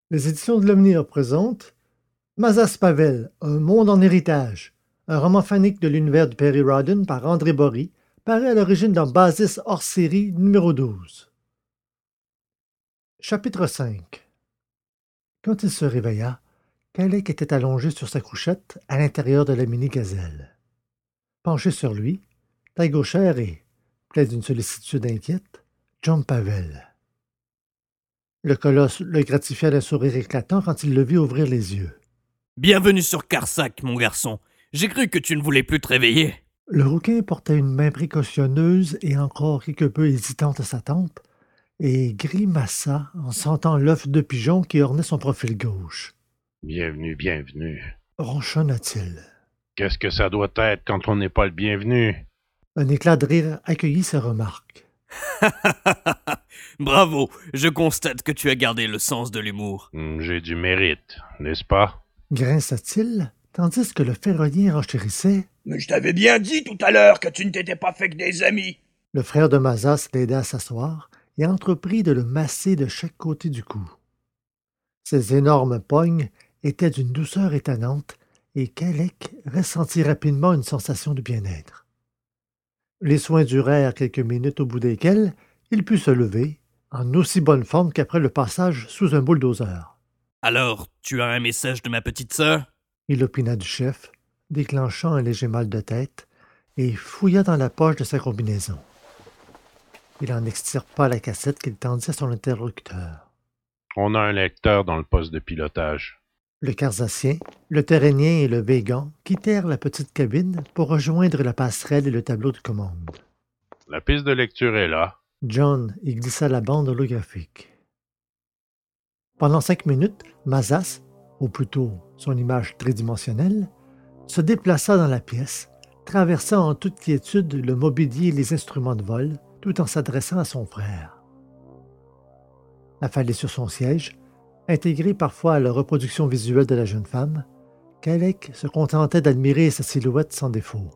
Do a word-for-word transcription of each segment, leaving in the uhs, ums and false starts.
Les éditions de l'Omnia présentent Mazas Pavel, Un monde en héritage, un roman fanique de l'univers de Perry Rhodan par André Bory, paru à l'origine dans Basis hors série numéro douze. Chapitre cinq. Quand il se réveilla, Kaleck était allongé sur sa couchette à l'intérieur de la mini-gazelle. Penché sur lui, taille gauchère et, plein d'une sollicitude inquiète, John Pavel. Le colosse le gratifia d'un sourire éclatant quand il le vit ouvrir les yeux. « Bienvenue sur Carsac, mon garçon. J'ai cru que tu ne voulais plus te réveiller. » Le rouquin portait une main précautionneuse et encore quelque peu hésitante à sa tempe, et grimaça en sentant l'œuf de pigeon qui ornait son profil gauche. « Bienvenue, bienvenue. » ronchonna-t-il. « Qu'est-ce que ça doit être quand on n'est pas le bienvenu? » Un éclat de rire accueillit sa remarque. « Bravo, je constate que tu as gardé le sens de l'humour. Hmm, j'ai du mérite, n'est-ce pas? » Grinça-t-il, tandis que le ferronnier renchérissait. « Mais je t'avais bien dit tout à l'heure que tu ne t'étais pas fait que des amis. » Le frère de Mazas l'aida à s'asseoir et entreprit de le masser de chaque côté du cou. Ses énormes pognes étaient d'une douceur étonnante et Kaleck ressentit rapidement une sensation de bien-être. Les soins durèrent quelques minutes au bout desquels il put se lever, en aussi bonne forme qu'après le passage sous un bulldozer. « Alors, tu as un message de ma petite sœur? » Il opina du chef, déclenchant un léger mal de tête, et fouilla dans la poche de sa combinaison. Il en extirpa la cassette qu'il tendit à son interlocuteur. « On a un lecteur dans le poste de pilotage. » Le Carsassien, le Terrénien et le Végan quittèrent la petite cabine pour rejoindre la passerelle et le tableau de commande. « La piste de lecture est là. » John y glissa la bande holographique. Pendant cinq minutes, Mazas, ou plutôt son image tridimensionnelle, se déplaça dans la pièce, traversant en toute quiétude le mobilier et les instruments de vol, tout en s'adressant à son frère. Affalé sur son siège, intégré parfois à la reproduction visuelle de la jeune femme, Kaleck se contentait d'admirer sa silhouette sans défaut.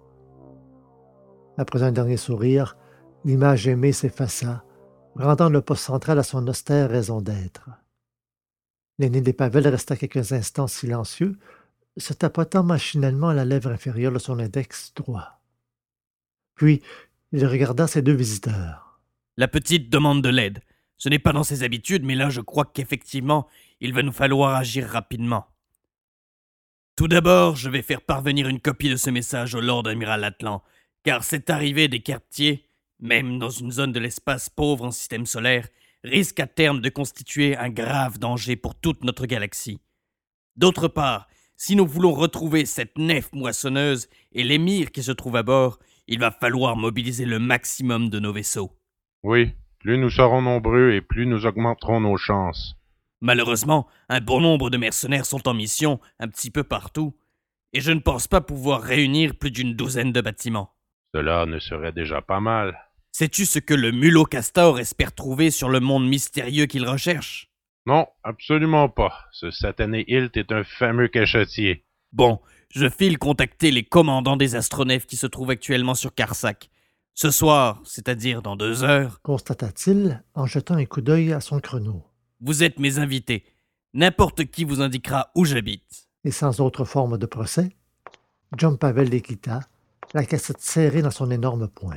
Après un dernier sourire, l'image aimée s'effaça, rendant le poste central à son austère raison d'être. L'aîné des Pavel resta quelques instants silencieux, se tapotant machinalement la lèvre inférieure de son index droit. Puis, il regarda ses deux visiteurs. « La petite demande de l'aide. Ce n'est pas dans ses habitudes, mais là, je crois qu'effectivement, il va nous falloir agir rapidement. Tout d'abord, je vais faire parvenir une copie de ce message au Lord Amiral Atlan, car cette arrivée des quartiers, même dans une zone de l'espace pauvre en système solaire, risque à terme de constituer un grave danger pour toute notre galaxie. D'autre part, si nous voulons retrouver cette nef moissonneuse et l'émir qui se trouve à bord, il va falloir mobiliser le maximum de nos vaisseaux. » Oui, plus nous serons nombreux et plus nous augmenterons nos chances. Malheureusement, un bon nombre de mercenaires sont en mission un petit peu partout, et je ne pense pas pouvoir réunir plus d'une douzaine de bâtiments. Cela ne serait déjà pas mal. Sais-tu ce que le mulot castor espère trouver sur le monde mystérieux qu'il recherche? Non, absolument pas. Ce satané Hilt est un fameux cachetier. Bon, je file contacter les commandants des astronefs qui se trouvent actuellement sur Carsac. Ce soir, c'est-à-dire dans deux heures, constata-t-il en jetant un coup d'œil à son chrono. Vous êtes mes invités. N'importe qui vous indiquera où j'habite. Et sans autre forme de procès, John Pavel les quitta, la cassette serrée dans son énorme poing.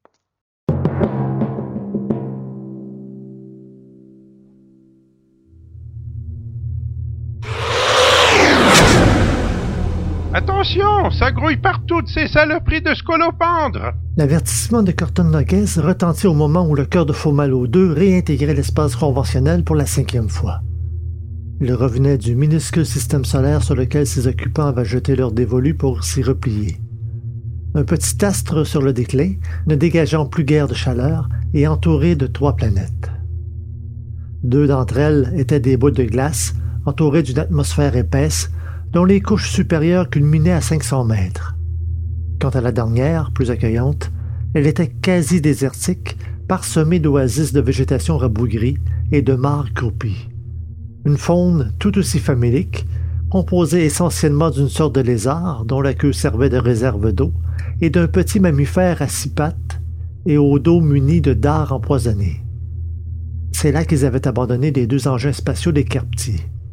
Attention, ça grouille partout de ces saloperies de scolopendres! L'avertissement de Corton Noguez retentit au moment où le cœur de Faux-Malo deux réintégrait l'espace conventionnel pour la cinquième fois. Il revenait du minuscule système solaire sur lequel ses occupants avaient jeté leur dévolu pour s'y replier. Un petit astre sur le déclin, ne dégageant plus guère de chaleur et entouré de trois planètes. Deux d'entre elles étaient des boules de glace entourées d'une atmosphère épaisse dont les couches supérieures culminaient à cinq cents mètres. Quant à la dernière, plus accueillante, elle était quasi désertique, parsemée d'oasis de végétation rabougrie et de mares croupies. Une faune tout aussi famélique, composée essentiellement d'une sorte de lézard dont la queue servait de réserve d'eau et d'un petit mammifère à six pattes et au dos muni de dards empoisonnés. C'est là qu'ils avaient abandonné les deux engins spatiaux des Carptiers.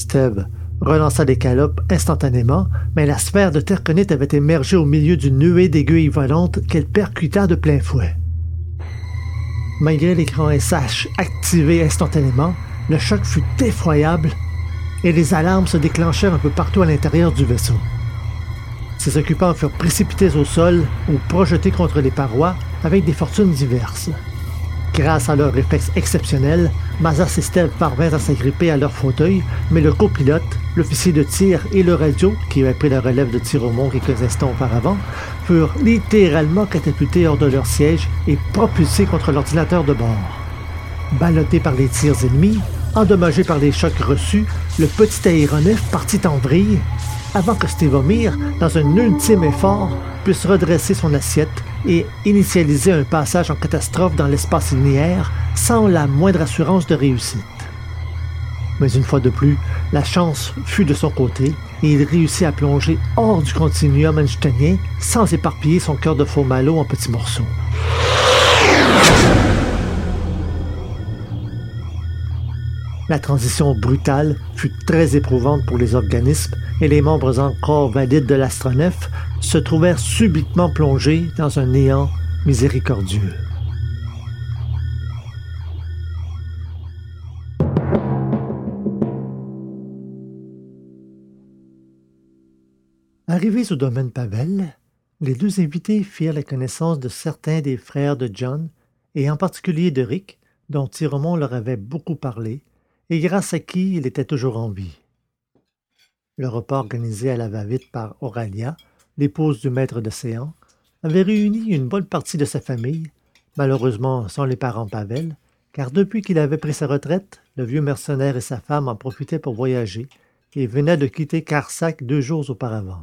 Steve relança les calopes instantanément, mais la sphère de terconite avait émergé au milieu d'une nuée d'aiguilles volantes qu'elle percuta de plein fouet. Malgré l'écran S H activé instantanément, le choc fut effroyable et les alarmes se déclenchèrent un peu partout à l'intérieur du vaisseau. Ses occupants furent précipités au sol ou projetés contre les parois avec des fortunes diverses. Grâce à leurs réflexes exceptionnels, Mazas et Steve parvinrent à s'agripper à leur fauteuil, mais le copilote, l'officier de tir et le radio, qui avait pris la relève de Tiromont quelques instants auparavant, furent littéralement catapultés hors de leur siège et propulsés contre l'ordinateur de bord. Ballotté par les tirs ennemis, endommagé par les chocs reçus, le petit aéronef partit en vrille avant que Stevomir, dans un ultime effort, puisse redresser son assiette et initialiser un passage en catastrophe dans l'espace linéaire sans la moindre assurance de réussite. Mais une fois de plus, la chance fut de son côté et il réussit à plonger hors du continuum einsteinien sans éparpiller son cœur de faux malo en petits morceaux. La transition brutale fut très éprouvante pour les organismes et les membres encore valides de l'astronef se trouvèrent subitement plongés dans un néant miséricordieux. Arrivés au domaine Pavel, les deux invités firent la connaissance de certains des frères de John et en particulier de Rick, dont Tiromont leur avait beaucoup parlé, et grâce à qui il était toujours en vie. Le repas organisé à la va-vite par Auralia, l'épouse du maître de séance, avait réuni une bonne partie de sa famille, malheureusement sans les parents Pavel, car depuis qu'il avait pris sa retraite, le vieux mercenaire et sa femme en profitaient pour voyager et venaient de quitter Carsac deux jours auparavant.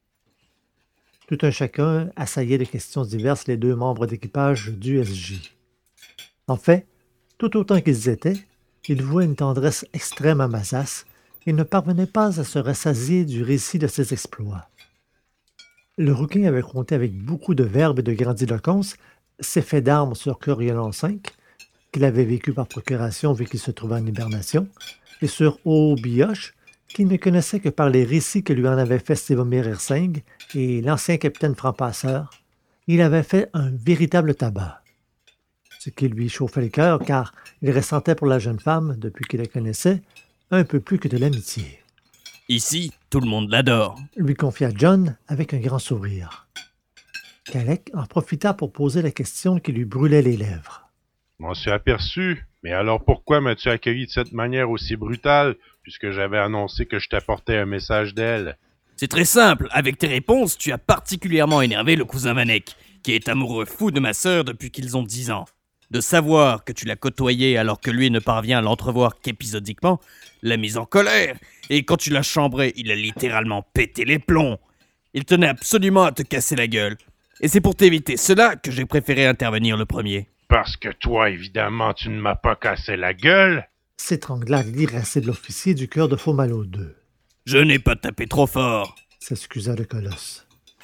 Tout un chacun assaillait de questions diverses les deux membres d'équipage du S J. En fait, tout autant qu'ils étaient, ils vouaient une tendresse extrême à Mazas et ne parvenaient pas à se rassasier du récit de ses exploits. Le rouquin avait compté avec beaucoup de verve et de grandiloquence ses faits d'armes sur Coriolan cinq, qu'il avait vécu par procuration vu qu'il se trouvait en hibernation, et sur Oobioche, qu'il ne connaissait que par les récits que lui en avait fait Stevomir Hersing et l'ancien capitaine franc-passeur. Il avait fait un véritable tabac, ce qui lui chauffait le cœur car il ressentait pour la jeune femme, depuis qu'il la connaissait, un peu plus que de l'amitié. Ici, tout le monde l'adore, lui confia John avec un grand sourire. Kalec en profita pour poser la question qui lui brûlait les lèvres. « M'en suis aperçu, mais alors pourquoi m'as-tu accueilli de cette manière aussi brutale, puisque j'avais annoncé que je t'apportais un message d'elle? » C'est très simple, avec tes réponses, tu as particulièrement énervé le cousin Vanek, qui est amoureux fou de ma sœur depuis qu'ils ont dix ans. De savoir que tu l'as côtoyé alors que lui ne parvient à l'entrevoir qu'épisodiquement, l'a mise en colère, et quand tu l'as chambré, il a littéralement pété les plombs. Il tenait absolument à te casser la gueule, et c'est pour t'éviter cela que j'ai préféré intervenir le premier. Parce que toi, évidemment, tu ne m'as pas cassé la gueule? S'étrangla l'irascible officier du cœur de Faux-Malo deux. Je n'ai pas tapé trop fort, s'excusa le colosse.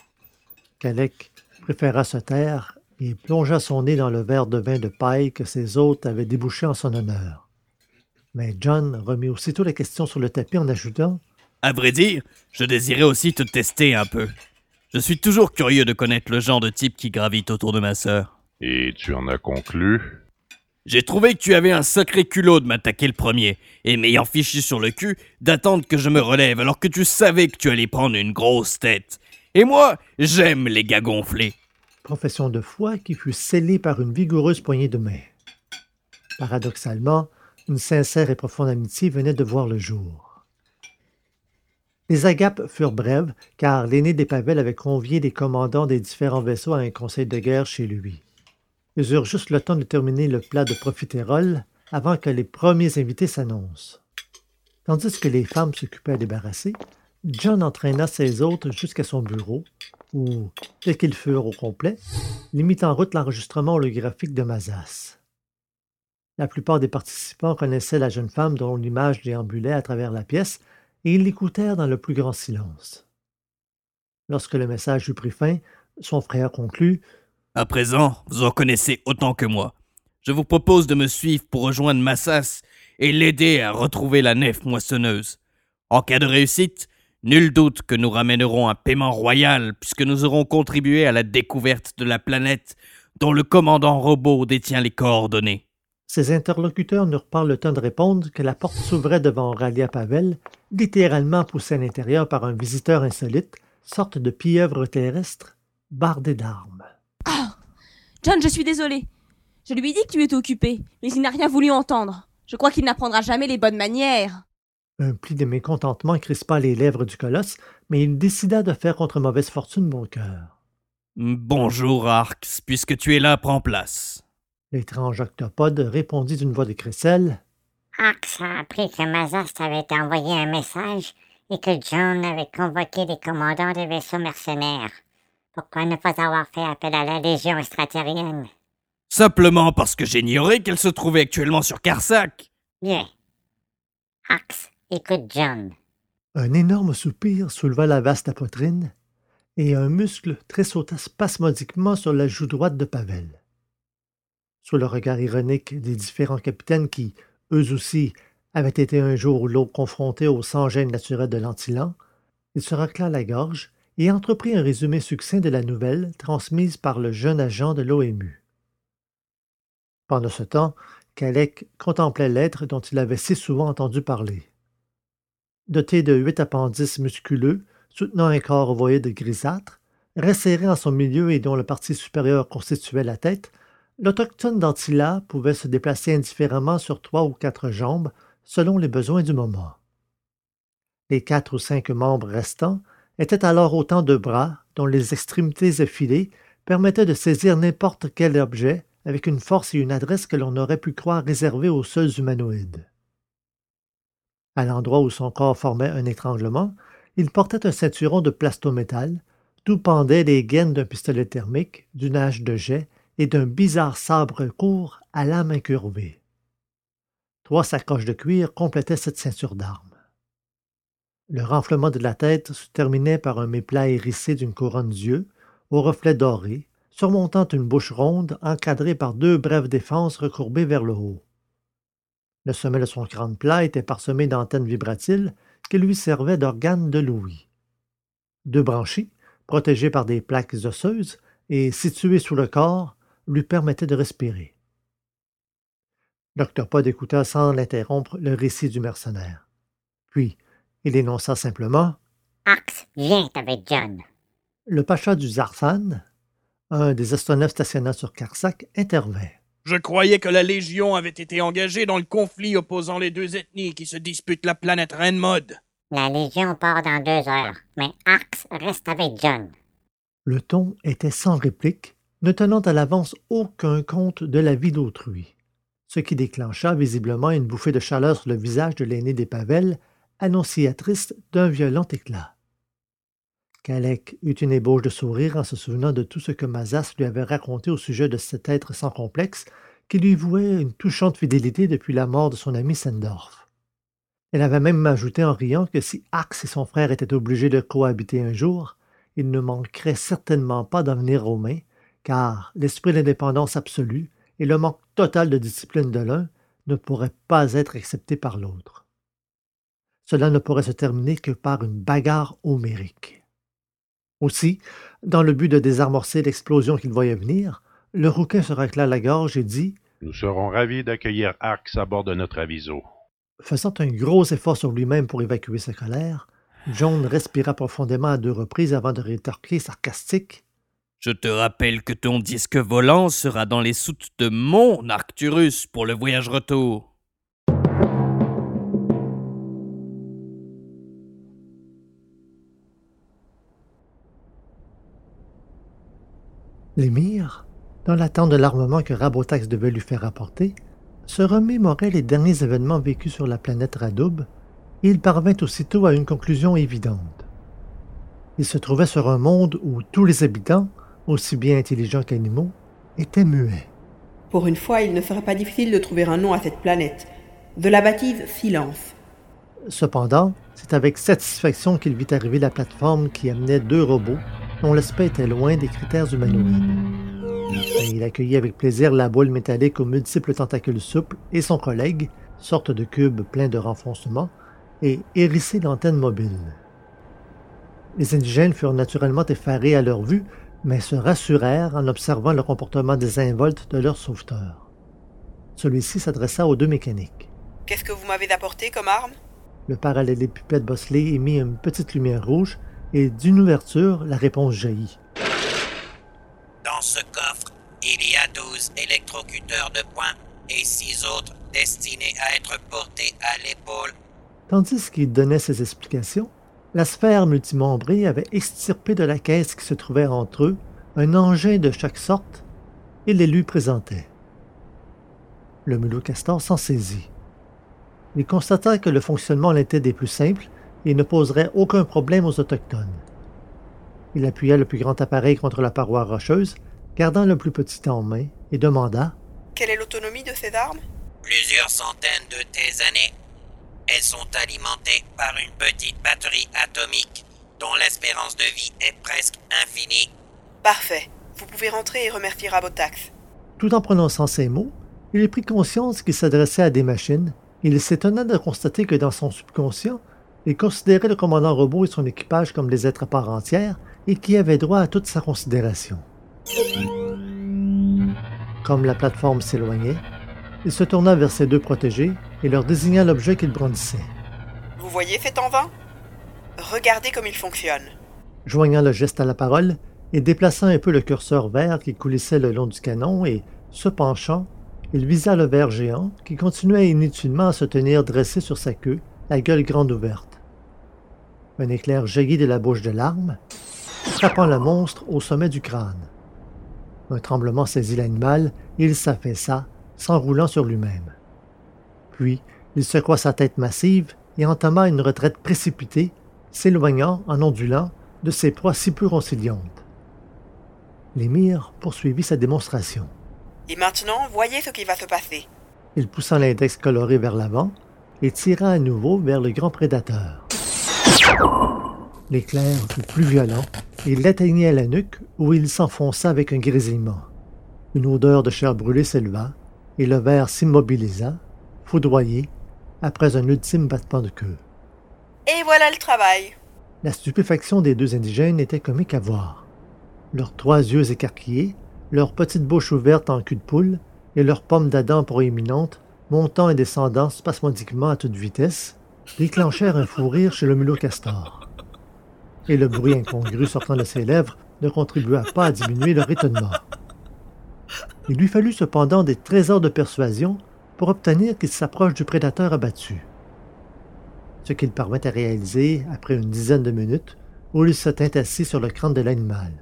Kalec préféra se taire et plongea son nez dans le verre de vin de paille que ses hôtes avaient débouché en son honneur. Mais John remit aussitôt la question sur le tapis en ajoutant « À vrai dire, je désirais aussi te tester un peu. Je suis toujours curieux de connaître le genre de type qui gravite autour de ma sœur. » Et tu en as conclu? J'ai trouvé que tu avais un sacré culot de m'attaquer le premier, et m'ayant fichu sur le cul, d'attendre que je me relève alors que tu savais que tu allais prendre une grosse tête. Et moi, j'aime les gars gonflés. Profession de foi qui fut scellée par une vigoureuse poignée de main. Paradoxalement, une sincère et profonde amitié venait de voir le jour. Les agapes furent brèves, car l'aîné des Pavel avait convié les commandants des différents vaisseaux à un conseil de guerre chez lui. Ils eurent juste le temps de terminer le plat de profiterole avant que les premiers invités s'annoncent. Tandis que les femmes s'occupaient à débarrasser, John entraîna ses hôtes jusqu'à son bureau, où, dès qu'ils furent au complet, il mit en route l'enregistrement holographique de Mazas. La plupart des participants connaissaient la jeune femme dont l'image déambulait à travers la pièce, et ils l'écoutèrent dans le plus grand silence. Lorsque le message eut pris fin, son frère conclut « À présent, vous en connaissez autant que moi. Je vous propose de me suivre pour rejoindre Massas et l'aider à retrouver la nef moissonneuse. En cas de réussite, nul doute que nous ramènerons un paiement royal puisque nous aurons contribué à la découverte de la planète dont le commandant robot détient les coordonnées. » Ses interlocuteurs n'eurent pas le temps de répondre que la porte s'ouvrait devant Oralia Pavel, littéralement poussée à l'intérieur par un visiteur insolite, sorte de pieuvre terrestre, bardé d'armes. Oh John, je suis désolée. Je lui ai dit que tu étais occupé, mais il n'a rien voulu entendre. Je crois qu'il n'apprendra jamais les bonnes manières. Un pli de mécontentement crispa les lèvres du colosse, mais il décida de faire contre mauvaise fortune bon cœur. « Bonjour, Arx, puisque tu es là, prends place. » L'étrange octopode répondit d'une voix de crécelle. « Arx a appris que Mazas t'avait envoyé un message et que John avait convoqué les commandants des vaisseaux mercenaires. Pourquoi ne pas avoir fait appel à la Légion extraterrienne? » « Simplement parce que j'ignorais qu'elle se trouvait actuellement sur Carsac. » »« Bien. Arx, écoute John. » Un énorme soupir souleva la vaste poitrine, et un muscle tressauta spasmodiquement sur la joue droite de Pavel. Sous le regard ironique des différents capitaines qui, eux aussi, avaient été un jour ou l'autre confrontés au sans-gêne naturel de l'Antillan, il se racla la gorge et entreprit un résumé succinct de la nouvelle transmise par le jeune agent de l'O M U. Pendant ce temps, Kalec contemplait l'être dont il avait si souvent entendu parler. Doté de huit appendices musculeux, soutenant un corps ovoïde grisâtre, resserré en son milieu et dont le partie supérieure constituait la tête, l'Autochtone d'Antilla pouvait se déplacer indifféremment sur trois ou quatre jambes selon les besoins du moment. Les quatre ou cinq membres restants étaient alors autant de bras dont les extrémités effilées permettaient de saisir n'importe quel objet avec une force et une adresse que l'on aurait pu croire réservées aux seuls humanoïdes. À l'endroit où son corps formait un étranglement, il portait un ceinturon de plastométal, d'où pendaient les gaines d'un pistolet thermique, d'une hache de jet et d'un bizarre sabre court à lame incurvée. Trois sacoches de cuir complétaient cette ceinture d'armes. Le renflement de la tête se terminait par un méplat hérissé d'une couronne d'yeux, aux reflets dorés, surmontant une bouche ronde encadrée par deux brèves défenses recourbées vers le haut. Le sommet de son crâne plat était parsemé d'antennes vibratiles qui lui servaient d'organes de l'ouïe. Deux branchies, protégées par des plaques osseuses et situées sous le corps, lui permettaient de respirer. L'octopode écouta sans l'interrompre le récit du mercenaire. Puis, il énonça simplement « Arx, viens avec John. » Le pacha du Zarfan, un des astronautes stationnant sur Carsac, intervint. « Je croyais que la Légion avait été engagée dans le conflit opposant les deux ethnies qui se disputent la planète Renmod. »« La Légion part dans deux heures, mais Arx reste avec John. » Le ton était sans réplique, ne tenant à l'avance aucun compte de la vie d'autrui, ce qui déclencha visiblement une bouffée de chaleur sur le visage de l'aîné des Pavel, annonciatrice d'un violent éclat. Kalec eut une ébauche de sourire en se souvenant de tout ce que Mazas lui avait raconté au sujet de cet être sans complexe qui lui vouait une touchante fidélité depuis la mort de son ami Sendorf. Elle avait même ajouté en riant que si Arx et son frère étaient obligés de cohabiter un jour, il ne manquerait certainement pas d'en venir aux mains, car l'esprit d'indépendance absolue et le manque total de discipline de l'un ne pourraient pas être acceptés par l'autre. Cela ne pourrait se terminer que par une bagarre homérique. Aussi, dans le but de désamorcer l'explosion qu'il voyait venir, le rouquin se racla la gorge et dit « Nous serons ravis d'accueillir Arx à bord de notre aviso. » Faisant un gros effort sur lui-même pour évacuer sa colère, John respira profondément à deux reprises avant de rétorquer sarcastique. « Je te rappelle que ton disque volant sera dans les soutes de mon Arcturus pour le voyage retour. » L'émir, dans l'attente de l'armement que Rabotax devait lui faire apporter, se remémorait les derniers événements vécus sur la planète Radoub, et il parvint aussitôt à une conclusion évidente. Il se trouvait sur un monde où tous les habitants, aussi bien intelligents qu'animaux, étaient muets. Pour une fois, il ne serait pas difficile de trouver un nom à cette planète. De la bâtisse Silence. Cependant, c'est avec satisfaction qu'il vit arriver la plateforme qui amenait deux robots dont l'aspect était loin des critères humanoïdes. Et il accueillit avec plaisir la boule métallique aux multiples tentacules souples et son collègue, sorte de cube plein de renfoncements, et hérisser l'antenne mobile. Les indigènes furent naturellement effarés à leur vue, mais se rassurèrent en observant le comportement désinvolte de leur sauveteur. Celui-ci s'adressa aux deux mécaniques. « Qu'est-ce que vous m'avez apporté comme arme ?» Le parallélépipède bosselé émit une petite lumière rouge, et d'une ouverture, la réponse jaillit. Dans ce coffre, il y a douze électrocuteurs de poing et six autres destinés à être portés à l'épaule. Tandis qu'il donnait ces explications, la sphère multimembrée avait extirpé de la caisse qui se trouvait entre eux un engin de chaque sorte et les lui présentait. Le mulot castor s'en saisit. Il constata que le fonctionnement l'était des plus simples et ne poserait aucun problème aux Autochtones. Il appuya le plus grand appareil contre la paroi rocheuse, gardant le plus petit en main, et demanda « Quelle est l'autonomie de ces armes ?» Plusieurs centaines de tes années. Elles sont alimentées par une petite batterie atomique dont l'espérance de vie est presque infinie. Parfait. Vous pouvez rentrer et remercier Rabotax. Tout en prononçant ces mots, il prit conscience qu'il s'adressait à des machines, et il s'étonna de constater que dans son subconscient, il considérait le commandant robot et son équipage comme des êtres à part entière et qui avaient droit à toute sa considération. Comme la plateforme s'éloignait, il se tourna vers ses deux protégés et leur désigna l'objet qu'il brandissait. « Vous voyez cet en vain ? Regardez comme il fonctionne. » Joignant le geste à la parole et déplaçant un peu le curseur vert qui coulissait le long du canon et, se penchant, il visa le ver géant qui continuait inutilement à se tenir dressé sur sa queue, la gueule grande ouverte. Un éclair jaillit de la bouche de l'arme, frappant le monstre au sommet du crâne. Un tremblement saisit l'animal et il s'affaissa, s'enroulant sur lui-même. Puis, il secoua sa tête massive et entama une retraite précipitée, s'éloignant, en ondulant, de ses proies si peu conciliantes. L'émir poursuivit sa démonstration. « Et maintenant, voyez ce qui va se passer. » Il poussa l'index coloré vers l'avant et tira à nouveau vers le grand prédateur. L'éclair fut plus violent et l'atteignit à la nuque où il s'enfonça avec un grésillement. Une odeur de chair brûlée s'éleva et le ver s'immobilisa, foudroyé, après un ultime battement de queue. Et voilà le travail. La stupéfaction des deux indigènes était comique à voir. Leurs trois yeux écarquillés, leur petite bouche ouverte en cul de poule et leurs pommes d'Adam proéminentes, montant et descendant spasmodiquement à toute vitesse, déclenchèrent un fou rire chez le mulot castor. Et le bruit incongru sortant de ses lèvres ne contribua pas à diminuer leur étonnement. Il lui fallut cependant des trésors de persuasion pour obtenir qu'il s'approche du prédateur abattu. Ce qu'il parvint à réaliser après une dizaine de minutes où il se tint assis sur le crâne de l'animal.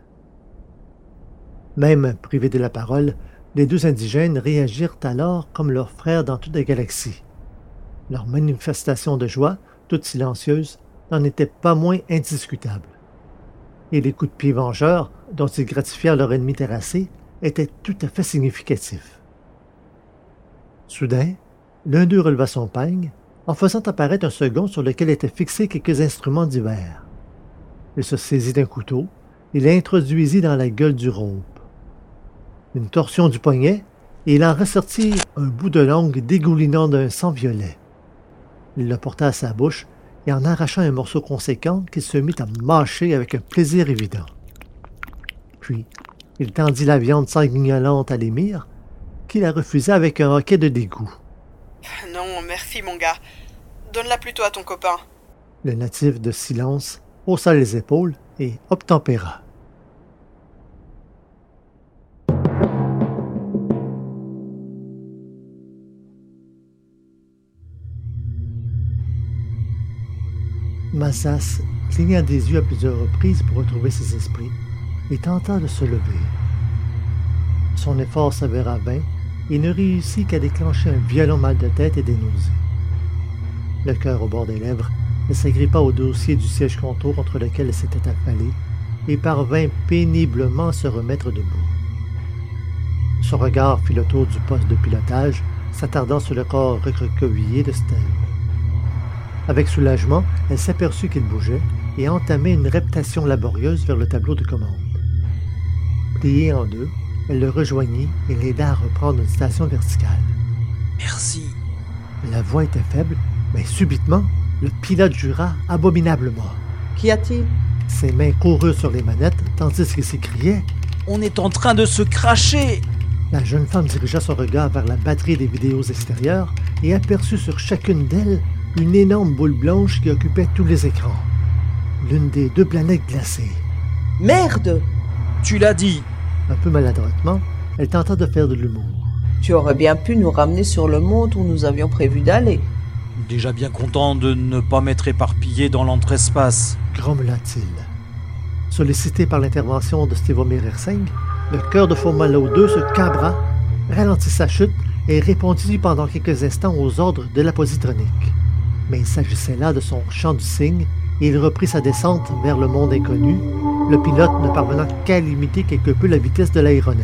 Même privés de la parole, les deux indigènes réagirent alors comme leurs frères dans toute la galaxie. Leur manifestation de joie, toute silencieuse, n'en était pas moins indiscutable. Et les coups de pied vengeurs, dont ils gratifièrent leur ennemi terrassé, étaient tout à fait significatifs. Soudain, l'un d'eux releva son peigne, en faisant apparaître un second sur lequel étaient fixés quelques instruments divers. Il se saisit d'un couteau et l'introduisit dans la gueule du rope. Une torsion du poignet, et il en ressortit un bout de langue dégoulinant d'un sang violet. Il le porta à sa bouche et en arracha un morceau conséquent qu'il se mit à mâcher avec un plaisir évident. Puis, il tendit la viande sanguignolante à l'émir, qui la refusa avec un hoquet de dégoût. « Non, merci mon gars. Donne-la plutôt à ton copain. » Le natif de silence haussa les épaules et obtempéra. Massas cligna des yeux à plusieurs reprises pour retrouver ses esprits et tenta de se lever. Son effort s'avéra vain et ne réussit qu'à déclencher un violent mal de tête et des nausées. Le cœur au bord des lèvres, elle s'agrippa au dossier du siège contour contre lequel elle s'était affalée et parvint péniblement à se remettre debout. Son regard fit le tour du poste de pilotage, s'attardant sur le corps recroquevillé de Stell. Avec soulagement, elle s'aperçut qu'il bougeait et entamait une reptation laborieuse vers le tableau de commande. Pliée en deux, elle le rejoignit et l'aida à reprendre une station verticale. Merci. La voix était faible, mais subitement, Le pilote jura abominablement. Qu'y a-t-il? Ses mains coururent sur les manettes, tandis qu'il s'écriait « On est en train de se cracher !» La jeune femme dirigea son regard vers la batterie des vidéos extérieures et aperçut sur chacune d'elles une énorme boule blanche qui occupait tous les écrans. L'une des deux planètes glacées. Merde! Tu l'as dit! Un peu maladroitement, elle tenta de faire de l'humour. Tu aurais bien pu nous ramener sur le monde où nous avions prévu d'aller. Déjà bien content de ne pas m'être éparpillé dans l'entre-espace. Grommela-t-il. Sollicité par l'intervention de Stevomir Erseng, le cœur de Fomalhaut deux se cabra, ralentit sa chute et répondit pendant quelques instants aux ordres de la positronique. Mais il s'agissait là de son chant du cygne et il reprit sa descente vers le monde inconnu, le pilote ne parvenant qu'à limiter quelque peu la vitesse de l'aéronef.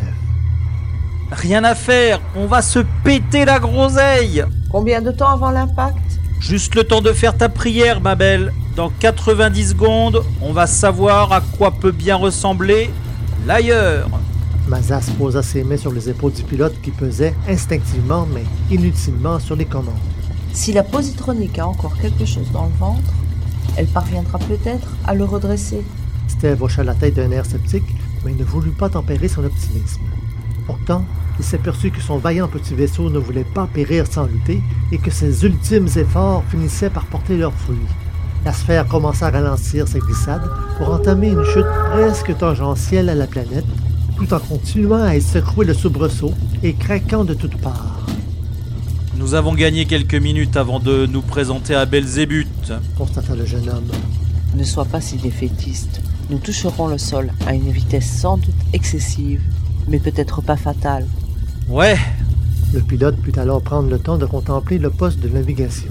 Rien à faire, on va se péter la groseille! Combien de temps avant l'impact? Juste le temps de faire ta prière, ma belle. Dans quatre-vingt-dix secondes, on va savoir à quoi peut bien ressembler l'ailleurs. Mazas posa ses mains sur les épaules du pilote qui pesait instinctivement mais inutilement sur les commandes. Si la positronique a encore quelque chose dans le ventre, elle parviendra peut-être à le redresser. Steve hocha la tête d'un air sceptique, mais ne voulut pas tempérer son optimisme. Pourtant, il s'aperçut que son vaillant petit vaisseau ne voulait pas périr sans lutter et que ses ultimes efforts finissaient par porter leurs fruits. La sphère commença à ralentir sa glissade pour entamer une chute presque tangentielle à la planète, tout en continuant à y secouer le soubresaut et craquant de toutes parts. Nous avons gagné quelques minutes avant de nous présenter à Belzébuth, constata le jeune homme. Ne sois pas si défaitiste. Nous toucherons le sol à une vitesse sans doute excessive, mais peut-être pas fatale. Ouais. Le pilote put alors prendre le temps de contempler le poste de navigation.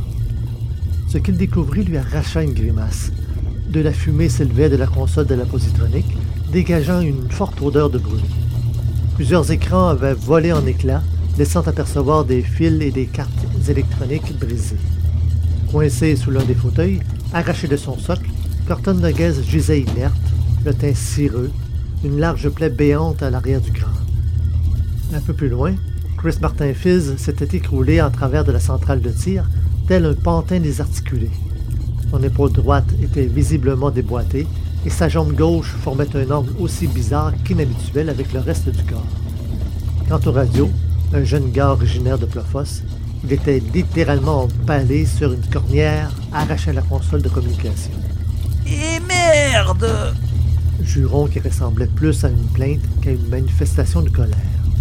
Ce qu'il découvrit lui arracha une grimace. De la fumée s'élevait de la console de la positronique, dégageant une forte odeur de brûlis. Plusieurs écrans avaient volé en éclats, laissant apercevoir des fils et des cartes électroniques brisées. Coincé sous l'un des fauteuils, arraché de son socle, Corton Noguez gisait inerte, le teint cireux, une large plaie béante à l'arrière du crâne. Un peu plus loin, Chris Martin Fizz s'était écroulé en travers de la centrale de tir, tel un pantin désarticulé. Son épaule droite était visiblement déboîtée et sa jambe gauche formait un angle aussi bizarre qu'inhabituel avec le reste du corps. Quant au radio, un jeune gars originaire de Plophos, il était littéralement empalé sur une cornière arrachée à la console de communication. Et merde! Juron qui ressemblait plus à une plainte qu'à une manifestation de colère.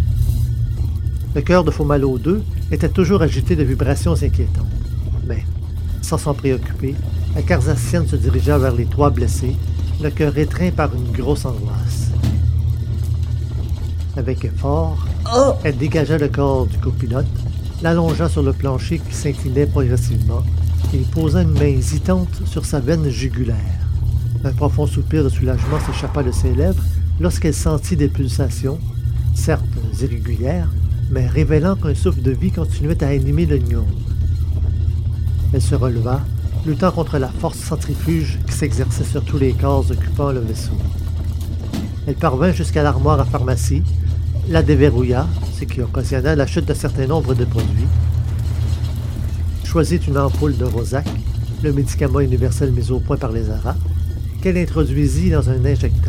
Le cœur de Fomalhaut deux était toujours agité de vibrations inquiétantes. Mais, sans s'en préoccuper, la Cardassienne se dirigea vers les trois blessés, le cœur étreint par une grosse angoisse. Avec effort, oh! Elle dégagea le corps du copilote, l'allongea sur le plancher qui s'inclinait progressivement et posa une main hésitante sur sa veine jugulaire. Un profond soupir de soulagement s'échappa de ses lèvres lorsqu'elle sentit des pulsations, certes irrégulières, mais révélant qu'un souffle de vie continuait à animer le gnome. Elle se releva, luttant contre la force centrifuge qui s'exerçait sur tous les corps occupant le vaisseau. Elle parvint jusqu'à l'armoire à pharmacie, la déverrouilla, ce qui occasionna la chute d'un certain nombre de produits, choisit une ampoule de Rosac, le médicament universel mis au point par les Aras, qu'elle introduisit dans un injecteur.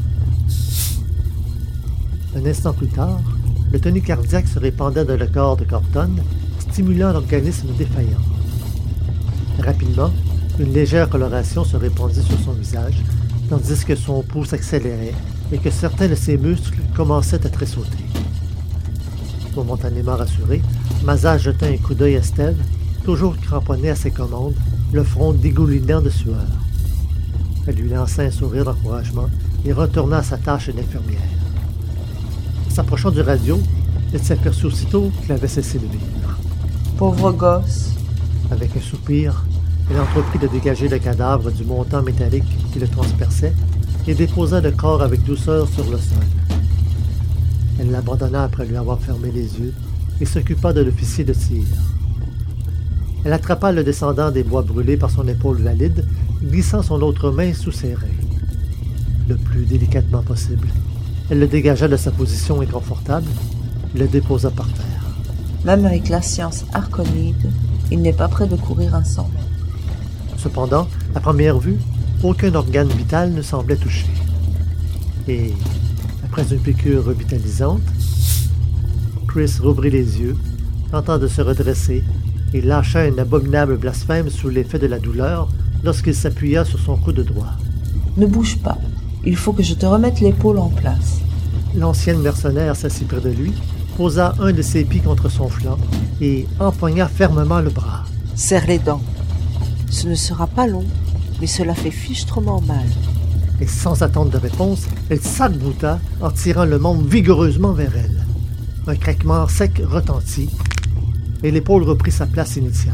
Un instant plus tard, le tonus cardiaque se répandait dans le corps de Corton, stimulant l'organisme défaillant. Rapidement, une légère coloration se répandit sur son visage, tandis que son pouls s'accélérait et que certains de ses muscles commençaient à tressauter. Momentanément rassuré, Mazas jeta un coup d'œil à Steve, toujours cramponné à ses commandes, le front dégoulinant de sueur. Elle lui lança un sourire d'encouragement et retourna à sa tâche d'infirmière. S'approchant du radio, elle s'aperçut aussitôt qu'il avait cessé de vivre. Pauvre gosse. Avec un soupir, elle entreprit de dégager le cadavre du montant métallique qui le transperçait et déposa le corps avec douceur sur le sol. Elle l'abandonna après lui avoir fermé les yeux et s'occupa de l'officier de tir. Elle attrapa le descendant des bois brûlés par son épaule valide, glissant son autre main sous ses reins. Le plus délicatement possible, elle le dégagea de sa position inconfortable et le déposa par terre. Même avec la science arconide, il n'est pas prêt de courir un cent mètres. Cependant, à première vue, aucun organe vital ne semblait touché. Et, après une piqûre revitalisante, Chris rouvrit les yeux, tentant de se redresser, et lâcha un abominable blasphème sous l'effet de la douleur lorsqu'il s'appuya sur son coude droit. Ne bouge pas. Il faut que je te remette l'épaule en place. L'ancienne mercenaire s'assit près de lui, posa un de ses pieds contre son flanc et empoigna fermement le bras. Serre les dents. Ce ne sera pas long, mais cela fait fichtrement mal. Et sans attendre de réponse, elle s'arc-bouta en tirant le môme vigoureusement vers elle. Un craquement sec retentit, et l'épaule reprit sa place initiale.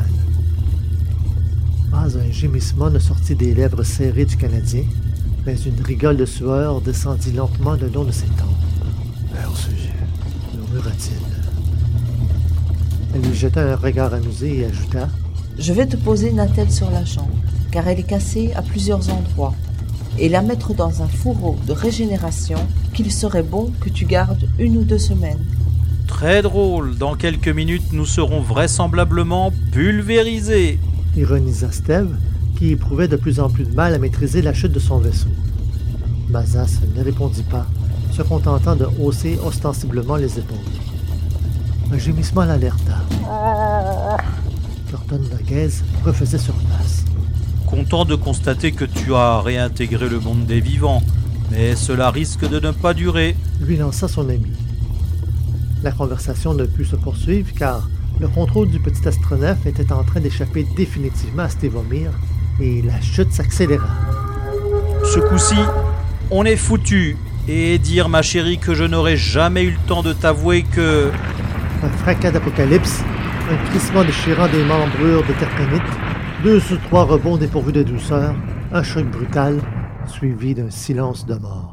Pas un gémissement ne sortit des lèvres serrées du Canadien, mais une rigole de sueur descendit lentement le long de ses tempes. « Merci, » murmura-t-il. Elle lui jeta un regard amusé et ajouta « Je vais te poser une attelle sur la jambe, car elle est cassée à plusieurs endroits, et la mettre dans un fourreau de régénération qu'il serait bon que tu gardes une ou deux semaines. » Très drôle, dans quelques minutes nous serons vraisemblablement pulvérisés. Ironisa Steve, qui éprouvait de plus en plus de mal à maîtriser la chute de son vaisseau. Mazas ne répondit pas, se contentant de hausser ostensiblement les épaules. Un gémissement l'alerta. Corton Noguez refaisait surface. Content de constater que tu as réintégré le monde des vivants, mais cela risque de ne pas durer. Lui lança son ami. La conversation ne put se poursuivre car le contrôle du petit astronef était en train d'échapper définitivement à Stevomir et la chute s'accéléra. Ce coup-ci, on est foutu. Et dire, ma chérie, que je n'aurais jamais eu le temps de t'avouer que... Un fracas d'apocalypse, un crissement déchirant des membrures de terpénite, deux ou trois rebonds dépourvus de douceur, un choc brutal, suivi d'un silence de mort.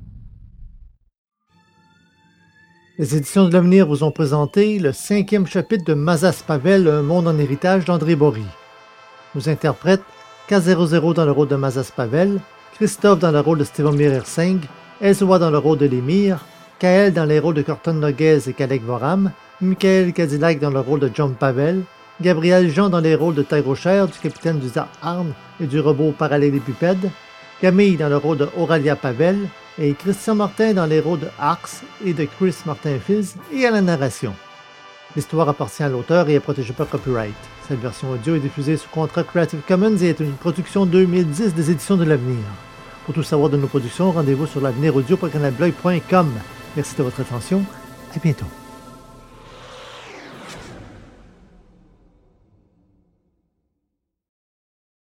Les éditions de l'Avenir vous ont présenté le cinquième chapitre de Mazas Pavel, un monde en héritage d'André Bory. Nous interprètent K zéro zéro dans le rôle de Mazas Pavel, Christophe dans le rôle de Stevomir Hersing, Ezwa dans le rôle de Lemire, Kael dans les rôles de Corton Noguez et Kalek Voram, Michael Cadillac dans le rôle de John Pavel, Gabriel Jean dans les rôles de Tyrocher, du capitaine du Zar Arm et du robot parallélépipède, Camille dans le rôle de Auralia Pavel, et Christian Martin dans les rôles de Arx et de Chris Martin-Fils et à la narration. L'histoire appartient à l'auteur et est protégée par copyright. Cette version audio est diffusée sous contrat Creative Commons et est une production deux mille dix des éditions de l'Avenir. Pour tout savoir de nos productions, rendez-vous sur l'avenir audio point canalblog point com. Merci de votre attention. À bientôt.